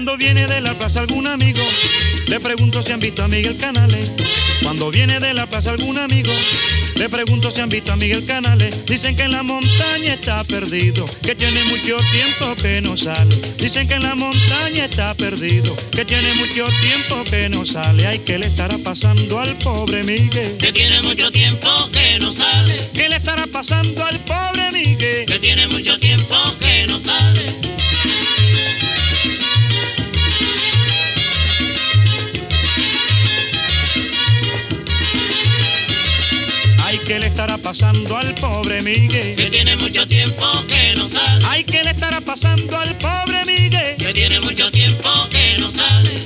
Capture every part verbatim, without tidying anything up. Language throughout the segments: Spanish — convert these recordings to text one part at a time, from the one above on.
Cuando viene de la plaza algún amigo, le pregunto si han visto a Miguel Canales. Cuando viene de la plaza algún amigo, le pregunto si han visto a Miguel Canales. Dicen que en la montaña está perdido, que tiene mucho tiempo que no sale. Dicen que en la montaña está perdido, que tiene mucho tiempo que no sale. Ay, ¿qué le estará pasando al pobre Miguel? Que tiene mucho tiempo que no sale. ¿Qué le estará pasando al pobre Miguel? Que tiene mucho tiempo que no sale. Ay, ¿qué le estará pasando al pobre Miguel? Que tiene mucho tiempo que no sale. Ay, ¿qué le estará pasando al pobre Miguel? Que tiene mucho tiempo que no sale.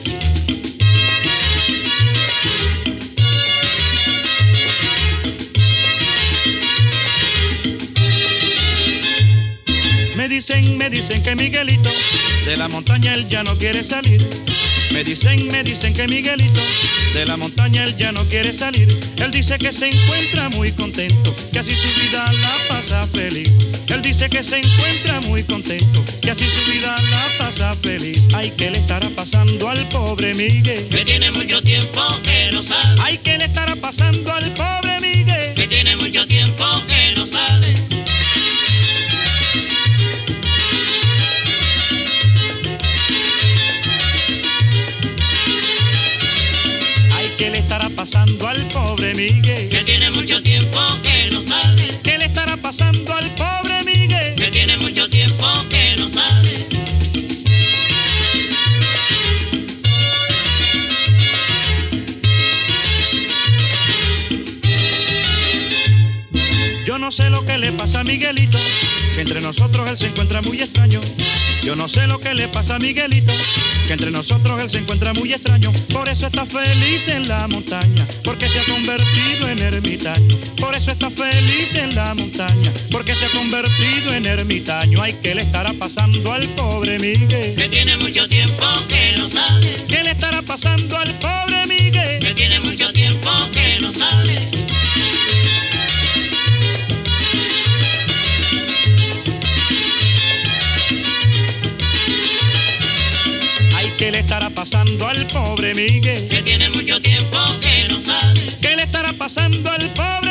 Me dicen, me dicen que Miguelito de la montaña él ya no quiere salir. Me dicen, me dicen que Miguelito de la montaña él ya no quiere salir. Él dice que se encuentra muy contento, que así su vida la pasa feliz. Él dice que se encuentra muy contento, que así su vida la pasa feliz. Ay, ¿qué le estará pasando al pobre Miguel? Que tiene mucho tiempo que no sale. Ay, ¿qué le estará pasando al pobre Miguel? Que tiene mucho tiempo que no sale. ¿Qué le estará pasando al pobre Miguel? Que tiene mucho tiempo que no sale. ¿Qué le estará pasando al pobre Miguel? Que tiene mucho tiempo que no sale. Yo no sé lo que le pasa a Miguelito, que entre nosotros él se encuentra muy extraño. Yo no sé lo que le pasa a Miguelito, que entre nosotros él se encuentra muy extraño. Por eso está feliz en la montaña, porque se ha convertido en ermitaño. Por eso está feliz en la montaña, porque se ha convertido en ermitaño. Ay, ¿qué le estará pasando al pobre Miguel? Que tiene mucho tiempo que no sale. ¿Qué le estará pasando al pobre Miguel? Que tiene mucho tiempo que no sale. ¿Qué le estará pasando al pobre Miguel? Que tiene mucho tiempo que no sale. ¿Qué le estará pasando al pobre